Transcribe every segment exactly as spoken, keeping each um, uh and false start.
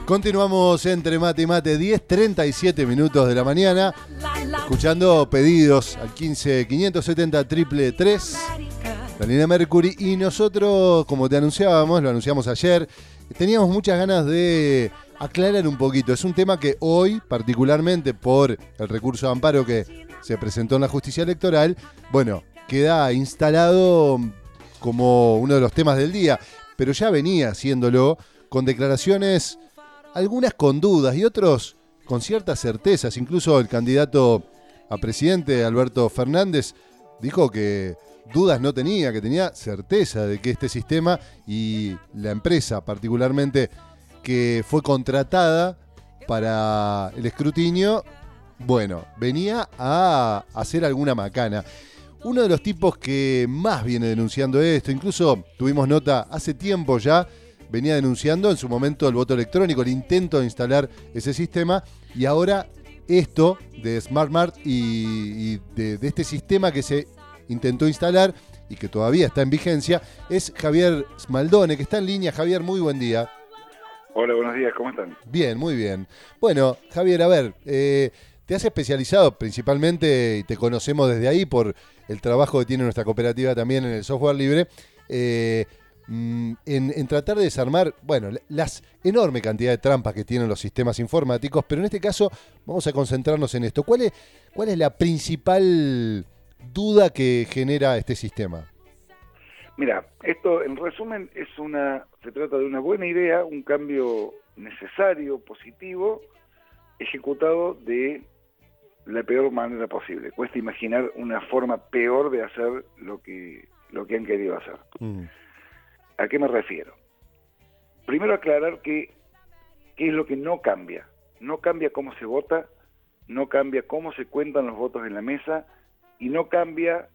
Continuamos entre mate y mate, diez treinta y siete minutos de la mañana, escuchando pedidos al quince quinientos setenta triple tres, la línea Mercury. Y nosotros, como te anunciábamos, lo anunciamos ayer, teníamos muchas ganas de aclarar un poquito. Es un tema que hoy, particularmente por el recurso de amparo que se presentó en la justicia electoral, bueno, queda instalado como uno de los temas del día, pero ya venía haciéndolo con declaraciones, algunas con dudas y otros con ciertas certezas. Incluso el candidato a presidente, Alberto Fernández, dijo que dudas no tenía, que tenía certeza de que este sistema y la empresa particularmente que fue contratada para el escrutinio, bueno, venía a hacer alguna macana. Uno de los tipos que más viene denunciando esto, incluso tuvimos nota hace tiempo ya, venía denunciando en su momento el voto electrónico, el intento de instalar ese sistema, y ahora esto de SmartMart y, y de, de este sistema que se intentó instalar y que todavía está en vigencia, es Javier Smaldone, que está en línea. Javier, muy buen día. Hola, buenos días, ¿cómo están? Bien, muy bien. Bueno, Javier, a ver, eh, te has especializado principalmente, y te conocemos desde ahí por el trabajo que tiene nuestra cooperativa también en el software libre, eh, En, en tratar de desarmar, bueno, las enorme cantidad de trampas que tienen los sistemas informáticos, pero en este caso vamos a concentrarnos en esto. ¿Cuál es, cuál es la principal duda que genera este sistema? Mira, esto en resumen es una, se trata de una buena idea, un cambio necesario, positivo, ejecutado de la peor manera posible. Cuesta imaginar una forma peor de hacer lo que, lo que han querido hacer. Mm. ¿A qué me refiero? Primero aclarar que qué es lo que no cambia. No cambia cómo se vota, no cambia cómo se cuentan los votos en la mesa y no cambia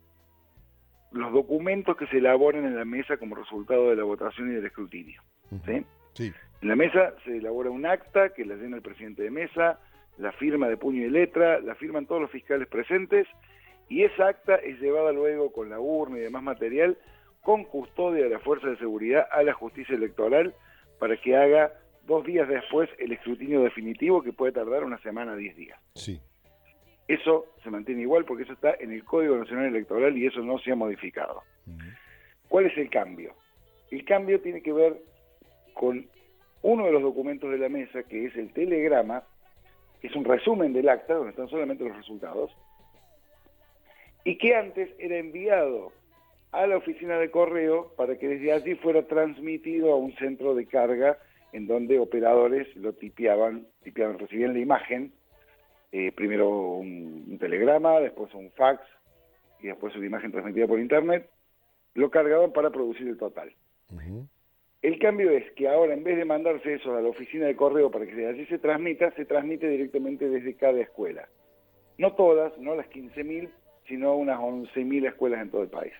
los documentos que se elaboran en la mesa como resultado de la votación y del escrutinio. ¿Sí? Sí. En la mesa se elabora un acta que la llena el presidente de mesa, la firma de puño y letra, la firman todos los fiscales presentes y esa acta es llevada luego con la urna y demás material con custodia de la Fuerza de Seguridad a la Justicia Electoral para que haga dos días después el escrutinio definitivo, que puede tardar una semana, diez días. Sí. Eso se mantiene igual porque eso está en el Código Nacional Electoral y eso no se ha modificado. Uh-huh. ¿Cuál es el cambio? El cambio tiene que ver con uno de los documentos de la mesa, que es el telegrama, que es un resumen del acta, donde están solamente los resultados, y que antes era enviado a la oficina de correo para que desde allí fuera transmitido a un centro de carga en donde operadores lo tipeaban, tipeaban recibían la imagen, eh, primero un, un telegrama, después un fax y después una imagen transmitida por internet, lo cargaban para producir el total. Uh-huh. El cambio es que ahora en vez de mandarse eso a la oficina de correo para que desde allí se transmita, se transmite directamente desde cada escuela. No todas, no las quince mil, sino unas once mil escuelas en todo el país.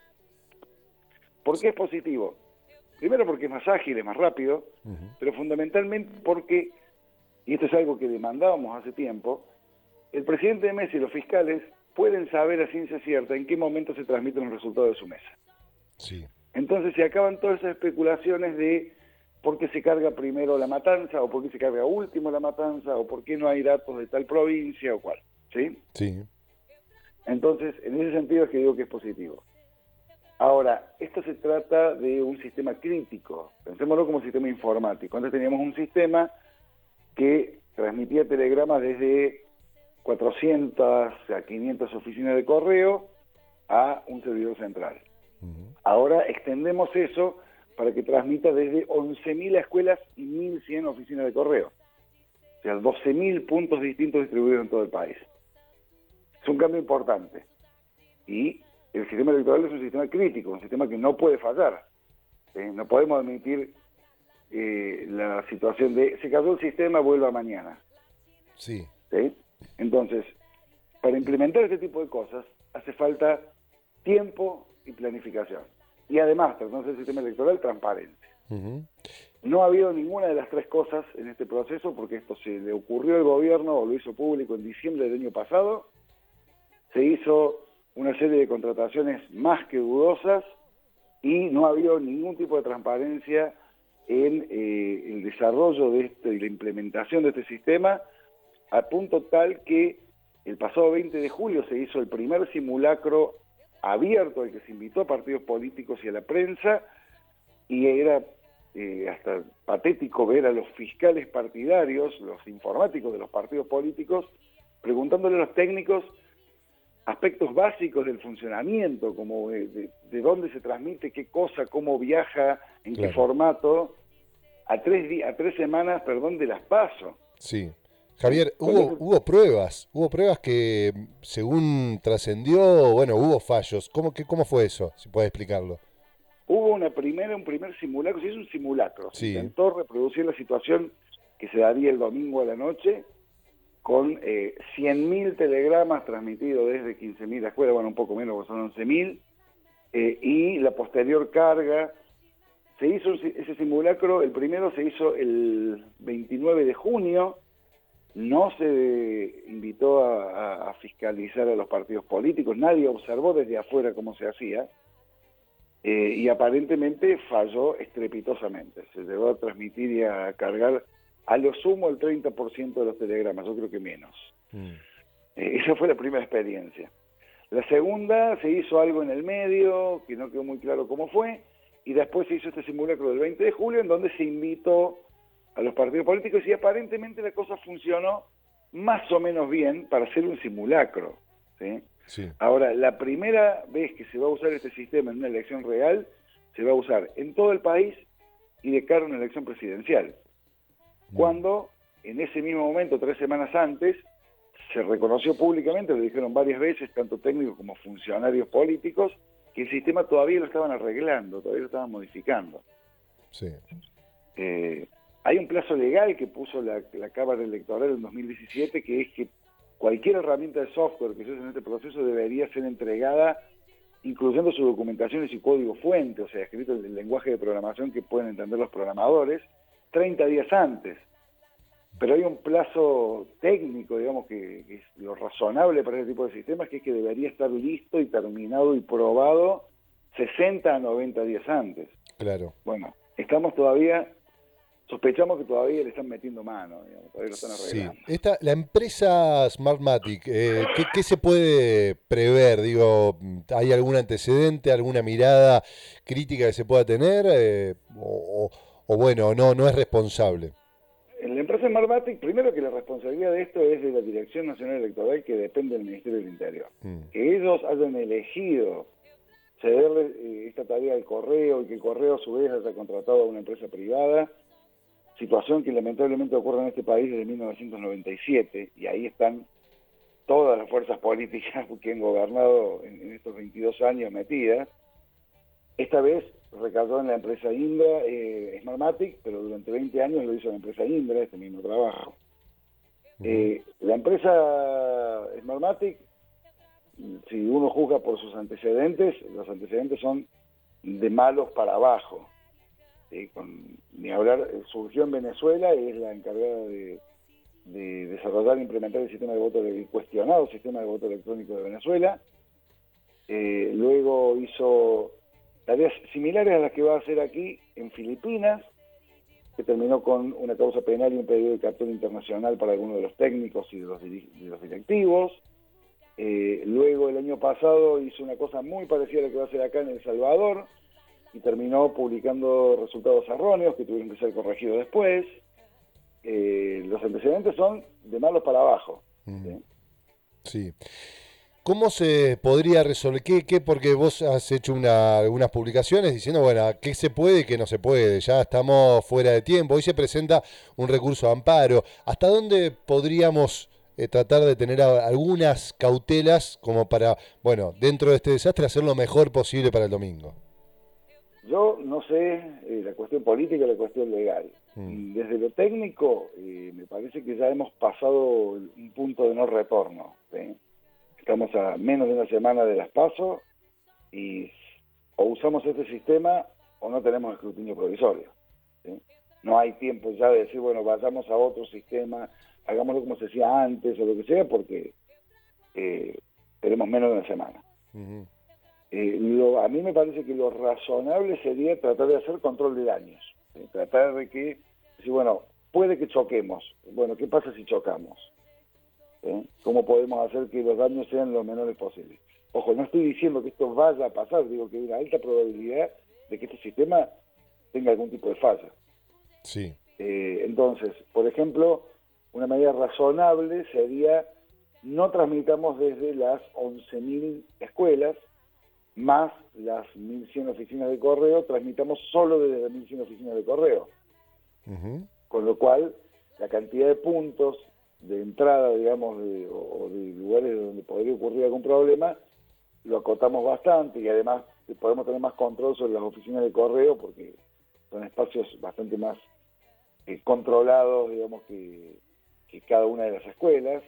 ¿Por qué es positivo? Primero porque es más ágil, es más rápido, uh-huh. pero fundamentalmente porque, y esto es algo que demandábamos hace tiempo, el presidente de mesa y los fiscales pueden saber a ciencia cierta en qué momento se transmiten los resultados de su mesa. Sí. Entonces se acaban todas esas especulaciones de por qué se carga primero la matanza, o por qué se carga último la matanza, o por qué no hay datos de tal provincia o cual. ¿Sí? Sí. Entonces, en ese sentido es que digo que es positivo. Ahora, esto se trata de un sistema crítico, pensémoslo como sistema informático. Antes teníamos un sistema que transmitía telegramas desde cuatrocientas a quinientas oficinas de correo a un servidor central. Uh-huh. Ahora extendemos eso para que transmita desde once mil escuelas y mil cien oficinas de correo. O sea, doce mil puntos distintos distribuidos en todo el país. Es un cambio importante. Y el sistema electoral es un sistema crítico, un sistema que no puede fallar. ¿Eh? No podemos admitir eh, la situación de se cayó el sistema, vuelva mañana. Sí. ¿Sí? Entonces, para implementar este tipo de cosas hace falta tiempo y planificación. Y además, tratándose del sistema electoral, transparente. Uh-huh. No ha habido ninguna de las tres cosas en este proceso porque esto se le ocurrió al gobierno o lo hizo público en diciembre del año pasado. Se hizo una serie de contrataciones más que dudosas y no ha habido ningún tipo de transparencia en eh, el desarrollo de este y la implementación de este sistema, a punto tal que el pasado veinte de julio se hizo el primer simulacro abierto al que se invitó a partidos políticos y a la prensa, y era eh, hasta patético ver a los fiscales partidarios, los informáticos de los partidos políticos, preguntándole a los técnicos aspectos básicos del funcionamiento, como de, de, de dónde se transmite, qué cosa, cómo viaja, en claro. qué formato, a tres, a tres semanas, perdón, de las PASO. Sí. Javier, hubo, hubo pruebas, hubo pruebas que según trascendió, bueno, hubo fallos. ¿Cómo, que, cómo fue eso? Si puedes explicarlo. Hubo una primera, un primer simulacro, sí es un simulacro, sí. Se intentó reproducir la situación que se daría el domingo a la noche, con eh, cien mil telegramas transmitidos desde quince mil escuelas, bueno, un poco menos, porque son once mil, eh, y la posterior carga. Se hizo ese simulacro, el primero se hizo el veintinueve de junio, no se invitó a, a fiscalizar a los partidos políticos, nadie observó desde afuera cómo se hacía, eh, y aparentemente falló estrepitosamente. Se llegó a transmitir y a cargar a lo sumo el treinta por ciento de los telegramas, yo creo que menos. Mm. Eh, esa fue la primera experiencia. La segunda, se hizo algo en el medio, que no quedó muy claro cómo fue, y después se hizo este simulacro del veinte de julio, en donde se invitó a los partidos políticos, y aparentemente la cosa funcionó más o menos bien para hacer un simulacro, ¿sí? Sí. Ahora, la primera vez que se va a usar este sistema en una elección real, se va a usar en todo el país y de cara a una elección presidencial. Cuando, en ese mismo momento, tres semanas antes, se reconoció públicamente, lo dijeron varias veces, tanto técnicos como funcionarios políticos, que el sistema todavía lo estaban arreglando, todavía lo estaban modificando. Sí. Eh, hay un plazo legal que puso la, la Cámara Electoral en dos mil diecisiete, que es que cualquier herramienta de software que se use en este proceso debería ser entregada, incluyendo su documentación y su código fuente, o sea, escrito en el lenguaje de programación que pueden entender los programadores, treinta días antes. Pero hay un plazo técnico, digamos, que, que es lo razonable para este tipo de sistemas, que es que debería estar listo y terminado y probado sesenta a noventa días antes. Claro. Bueno, estamos todavía, sospechamos que todavía le están metiendo mano, digamos, todavía lo están arreglando. Sí. Esta, la empresa Smartmatic, eh, ¿qué, ¿qué se puede prever? Digo, ¿hay algún antecedente, alguna mirada crítica que se pueda tener? Eh, o, o bueno, no, no es responsable. En la empresa Smartmatic, primero que la responsabilidad de esto es de la Dirección Nacional Electoral, que depende del Ministerio del Interior. Mm. Que ellos hayan elegido cederle eh, esta tarea al correo y que el correo a su vez haya contratado a una empresa privada, situación que lamentablemente ocurre en este país desde mil novecientos noventa y siete, y ahí están todas las fuerzas políticas que han gobernado en, en estos veintidós años metidas. Esta vez recayó en la empresa Indra, eh, Smartmatic, pero durante veinte años lo hizo la empresa Indra, este mismo trabajo. Uh-huh. Eh, la empresa Smartmatic, si uno juzga por sus antecedentes, los antecedentes son de malos para abajo. ¿Sí? Con, ni hablar, surgió en Venezuela y es la encargada de, de desarrollar e implementar el sistema de voto, el cuestionado sistema de voto electrónico de Venezuela. Eh, luego hizo tareas similares a las que va a hacer aquí en Filipinas, que terminó con una causa penal y un pedido de captura internacional para algunos de los técnicos y de los, de los directivos. Eh, luego el año pasado hizo una cosa muy parecida a la que va a hacer acá en El Salvador y terminó publicando resultados erróneos que tuvieron que ser corregidos después. Eh, los antecedentes son de malos para abajo. Mm. ¿Sí? Sí. ¿Cómo se podría resolver? ¿Qué, qué? Porque vos has hecho una, algunas publicaciones diciendo, bueno, qué se puede y qué no se puede. Ya estamos fuera de tiempo. Hoy se presenta un recurso de amparo. ¿Hasta dónde podríamos eh, tratar de tener a, algunas cautelas como para, bueno, dentro de este desastre, hacer lo mejor posible para el domingo? Yo no sé eh, la cuestión política y la cuestión legal. Mm. Desde lo técnico, eh, me parece que ya hemos pasado un punto de no retorno, ¿sí? Estamos a menos de una semana de las PASO y o usamos este sistema o no tenemos escrutinio provisorio, ¿sí? No hay tiempo ya de decir, bueno, vayamos a otro sistema, hagámoslo como se hacía antes o lo que sea, porque eh, tenemos menos de una semana. Uh-huh. eh, lo, a mí me parece que lo razonable sería tratar de hacer control de daños. ¿sí? Tratar de que, si bueno, puede que choquemos. Bueno, ¿qué pasa si chocamos? ¿Sí? ¿Cómo podemos hacer que los daños sean lo menores posibles? Ojo, no estoy diciendo que esto vaya a pasar, digo que hay una alta probabilidad de que este sistema tenga algún tipo de falla. Sí. Eh, entonces, por ejemplo, una medida razonable sería no transmitamos desde las once mil escuelas más las mil cien oficinas de correo, transmitamos solo desde las mil cien oficinas de correo. Uh-huh. Con lo cual, la cantidad de puntos de entrada, digamos, de, o de lugares donde podría ocurrir algún problema, lo acotamos bastante y además podemos tener más control sobre las oficinas de correo porque son espacios bastante más eh, controlados, digamos, que, que cada una de las escuelas.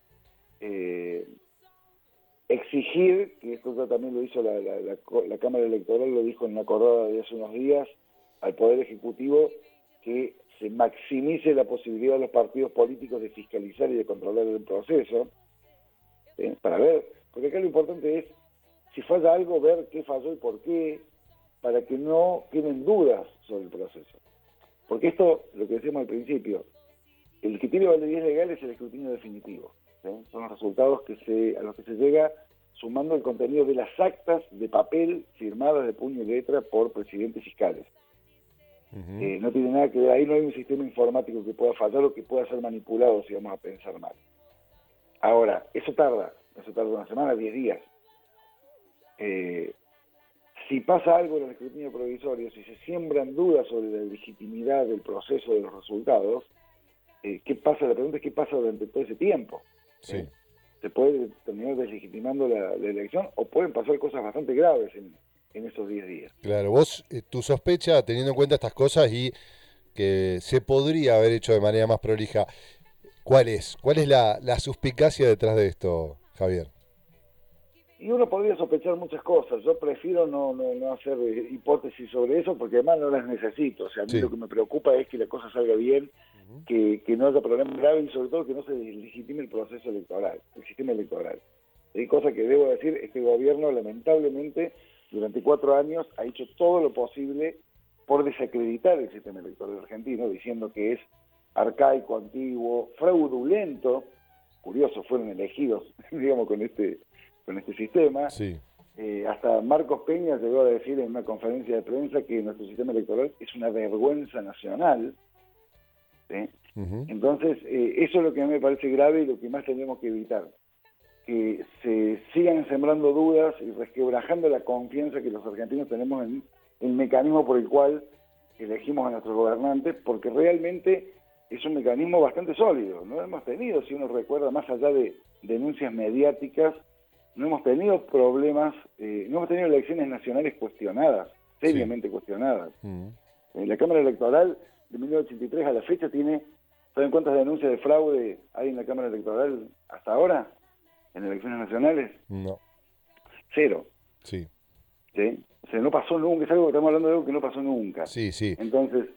Eh, exigir, que esto también lo hizo la, la, la, la Cámara Electoral, lo dijo en una acordada de hace unos días, al Poder Ejecutivo, que se maximice la posibilidad de los partidos políticos de fiscalizar y de controlar el proceso, ¿eh? Para ver, porque acá lo importante es, si falla algo, ver qué falló y por qué, para que no queden dudas sobre el proceso. Porque esto, lo que decíamos al principio, el que tiene validez legal es el escrutinio definitivo. ¿Sí? Son los resultados que se, a los que se llega sumando el contenido de las actas de papel firmadas de puño y letra por presidentes fiscales. Uh-huh. Eh, no tiene nada que ver, ahí no hay un sistema informático que pueda fallar o que pueda ser manipulado si vamos a pensar mal. Ahora, eso tarda, eso tarda una semana, diez días. Eh, si pasa algo en el escrutinio provisorio, si se siembran dudas sobre la legitimidad del proceso de los resultados, eh, ¿qué pasa? La pregunta es ¿qué pasa durante todo ese tiempo? Sí. ¿Eh? ¿Se puede terminar deslegitimando la, la elección o pueden pasar cosas bastante graves en, en esos diez días? Claro, vos, eh, tu sospecha, teniendo en cuenta estas cosas y que se podría haber hecho de manera más prolija, ¿cuál es? ¿Cuál es la, la suspicacia detrás de esto, Javier? Y uno podría sospechar muchas cosas. Yo prefiero no, no, no hacer hipótesis sobre eso porque además no las necesito. O sea, a mí sí. Lo que me preocupa es que la cosa salga bien, uh-huh. que, que no haya problemas graves y sobre todo que no se legitime el proceso electoral, el sistema electoral. Hay cosas que debo decir, este gobierno lamentablemente durante cuatro años ha hecho todo lo posible por desacreditar el sistema electoral argentino, diciendo que es arcaico, antiguo, fraudulento. Curioso, fueron elegidos, digamos, con este... con este sistema. Sí. Eh, hasta Marcos Peña llegó a decir en una conferencia de prensa que nuestro sistema electoral es una vergüenza nacional. ¿Sí? Uh-huh. Entonces, eh, eso es lo que a mí me parece grave y lo que más tenemos que evitar. Que se sigan sembrando dudas y resquebrajando la confianza que los argentinos tenemos en el mecanismo por el cual elegimos a nuestros gobernantes, porque realmente es un mecanismo bastante sólido. No hemos tenido, si uno recuerda, más allá de denuncias mediáticas, no hemos tenido problemas, eh, no hemos tenido elecciones nacionales cuestionadas, seriamente sí. cuestionadas. Uh-huh. Eh, la Cámara Electoral de mil novecientos ochenta y tres a la fecha tiene, ¿saben cuántas denuncias de fraude hay en la Cámara Electoral hasta ahora? ¿En elecciones nacionales? No. Cero. Sí. ¿Sí? O sea, no pasó nunca, es algo que estamos hablando de algo que no pasó nunca. Sí, sí. Entonces,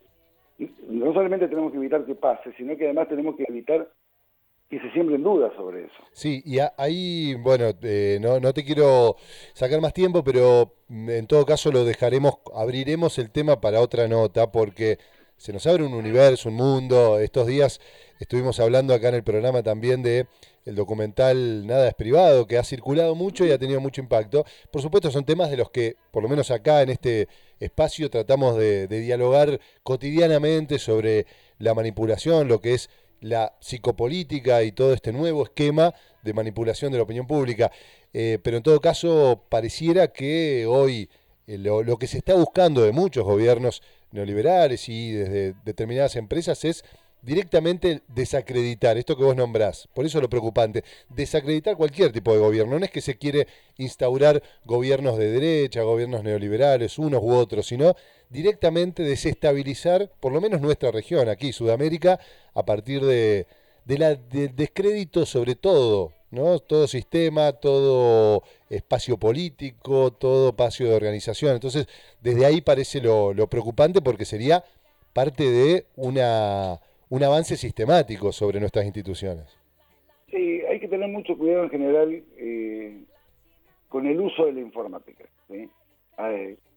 no solamente tenemos que evitar que pase, sino que además tenemos que evitar que se siembren dudas sobre eso. Sí, y ahí, bueno, eh, no, no te quiero sacar más tiempo, pero en todo caso lo dejaremos, abriremos el tema para otra nota, porque se nos abre un universo, un mundo. Estos días estuvimos hablando acá en el programa también de el documental Nada es Privado, que ha circulado mucho y ha tenido mucho impacto. Por supuesto son temas de los que, por lo menos acá en este espacio, tratamos de, de dialogar cotidianamente sobre la manipulación, lo que es la psicopolítica y todo este nuevo esquema de manipulación de la opinión pública. Eh, pero en todo caso, pareciera que hoy eh, lo, lo que se está buscando de muchos gobiernos neoliberales y desde determinadas empresas es directamente desacreditar esto que vos nombrás. Por eso lo preocupante, desacreditar cualquier tipo de gobierno. No es que se quiere instaurar gobiernos de derecha, gobiernos neoliberales, unos u otros, sino directamente desestabilizar por lo menos nuestra región, aquí Sudamérica, a partir de, de la del descrédito sobre todo, ¿no? Todo sistema, todo espacio político, todo espacio de organización. Entonces, desde ahí parece lo, lo preocupante porque sería parte de una un avance sistemático sobre nuestras instituciones. Sí, hay que tener mucho cuidado en general eh, con el uso de la informática, ¿sí? Ver,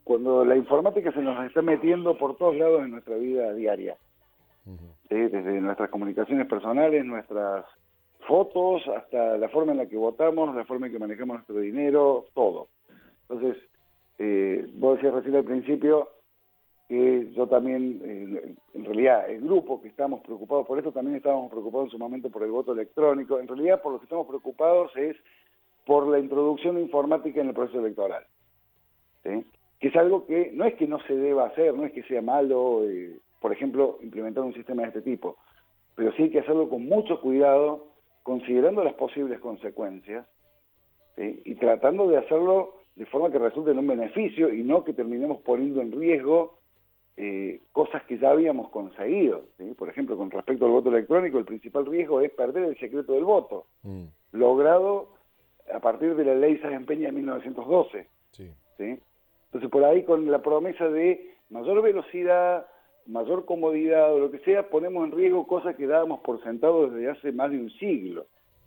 cuando la informática se nos está metiendo por todos lados en nuestra vida diaria. Uh-huh. ¿Sí? Desde nuestras comunicaciones personales, nuestras fotos, hasta la forma en la que votamos, la forma en que manejamos nuestro dinero, todo. Entonces, eh, vos decías recién al principio que yo también, eh, en realidad, el grupo que estamos preocupados por esto, también estábamos preocupados en su momento por el voto electrónico. En realidad, por lo que estamos preocupados es por la introducción de informática en el proceso electoral. ¿Sí? Que es algo que no es que no se deba hacer, no es que sea malo, eh, por ejemplo, implementar un sistema de este tipo, pero sí hay que hacerlo con mucho cuidado, considerando las posibles consecuencias, ¿sí? Y tratando de hacerlo de forma que resulte en un beneficio y no que terminemos poniendo en riesgo eh, cosas que ya habíamos conseguido, ¿sí? Por ejemplo, con respecto al voto electrónico, el principal riesgo es perder el secreto del voto, mm. logrado a partir de la ley Sáenz Peña de mil novecientos doce. Sí. ¿Sí? Entonces, por ahí, con la promesa de mayor velocidad, mayor comodidad o lo que sea, ponemos en riesgo cosas que dábamos por sentado desde hace más de un siglo.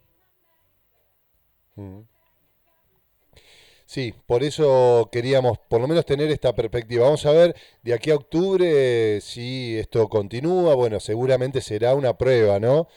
Mm. Sí, por eso queríamos por lo menos tener esta perspectiva. Vamos a ver de aquí a octubre si esto continúa. Bueno, seguramente será una prueba, ¿no?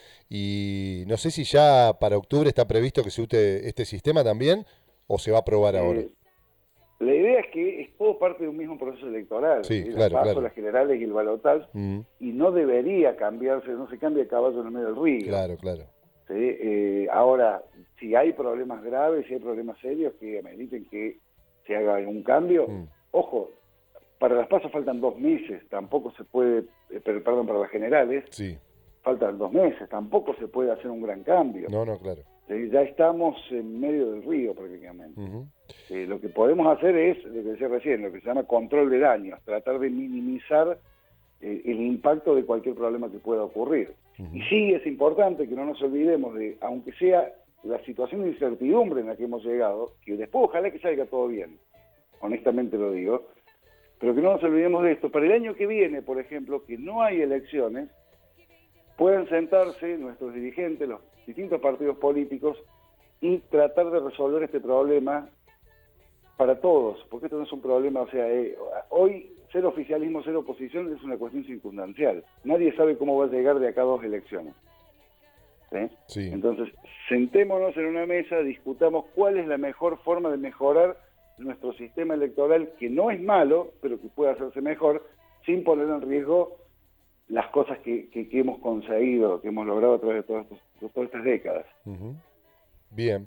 Y no sé si ya para octubre está previsto que se use este sistema también o se va a probar eh, ahora. La idea es que es todo parte de un mismo proceso electoral. Sí, ¿sí? claro, Las pasos, claro. las generales y el balotaje, mm. y no debería cambiarse, no se cambia el caballo en el medio del río. Claro, claro. ¿Sí? Eh, ahora, si hay problemas graves, si hay problemas serios que ameriten que se haga un cambio, mm. ojo, para las pasos faltan dos meses, tampoco se puede, eh, perdón, para las generales, sí. faltan dos meses, tampoco se puede hacer un gran cambio. No, no, claro. ¿Sí? Ya estamos en medio del río prácticamente. Uh-huh. Eh, lo que podemos hacer es, lo que decía recién, lo que se llama control de daños, tratar de minimizar eh, el impacto de cualquier problema que pueda ocurrir. Uh-huh. Y sí es importante que no nos olvidemos de, aunque sea la situación de incertidumbre en la que hemos llegado, que después ojalá que salga todo bien, honestamente lo digo, pero que no nos olvidemos de esto. Para el año que viene, por ejemplo, que no hay elecciones, puedan sentarse nuestros dirigentes, los distintos partidos políticos, y tratar de resolver este problema para todos, porque esto no es un problema, o sea, eh, hoy ser oficialismo, ser oposición es una cuestión circunstancial. Nadie sabe cómo va a llegar de acá a dos elecciones. ¿Sí? Sí. Entonces, sentémonos en una mesa, discutamos cuál es la mejor forma de mejorar nuestro sistema electoral, que no es malo, pero que puede hacerse mejor, sin poner en riesgo las cosas que, que, que hemos conseguido, que hemos logrado a través de todas, de todas estas décadas. Uh-huh. Bien.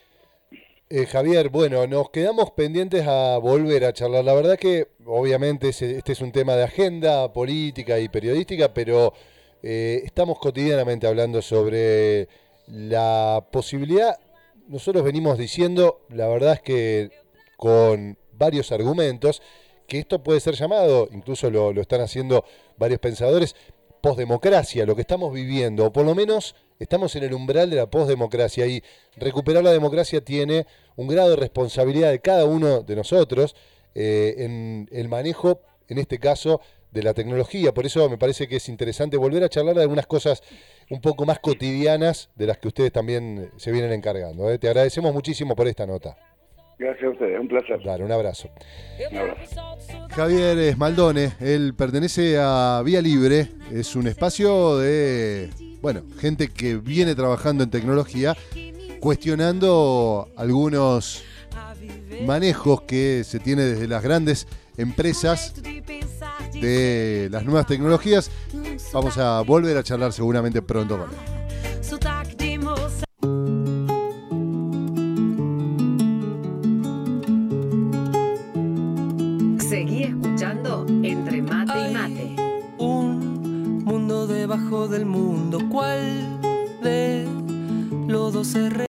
Eh, Javier, bueno, nos quedamos pendientes a volver a charlar. La verdad que, obviamente, este es un tema de agenda política y periodística, pero eh, estamos cotidianamente hablando sobre la posibilidad. Nosotros venimos diciendo, la verdad es que con varios argumentos, que esto puede ser llamado, incluso lo, lo están haciendo varios pensadores, posdemocracia, lo que estamos viviendo, o por lo menos estamos en el umbral de la posdemocracia, y recuperar la democracia tiene un grado de responsabilidad de cada uno de nosotros eh, en el manejo, en este caso, de la tecnología. Por eso me parece que es interesante volver a charlar de algunas cosas un poco más cotidianas de las que ustedes también se vienen encargando. ¿eh? Te agradecemos muchísimo por esta nota. Gracias a ustedes, un placer. Dale, un abrazo. Un abrazo. Javier Esmaldone, él pertenece a Vía Libre, es un espacio de, bueno, gente que viene trabajando en tecnología, cuestionando algunos manejos que se tiene desde las grandes empresas de las nuevas tecnologías. Vamos a volver a charlar seguramente pronto con él. Seguí escuchando Entre Mate y Mate. Un mundo debajo del mundo, ¿cuál de los dos se re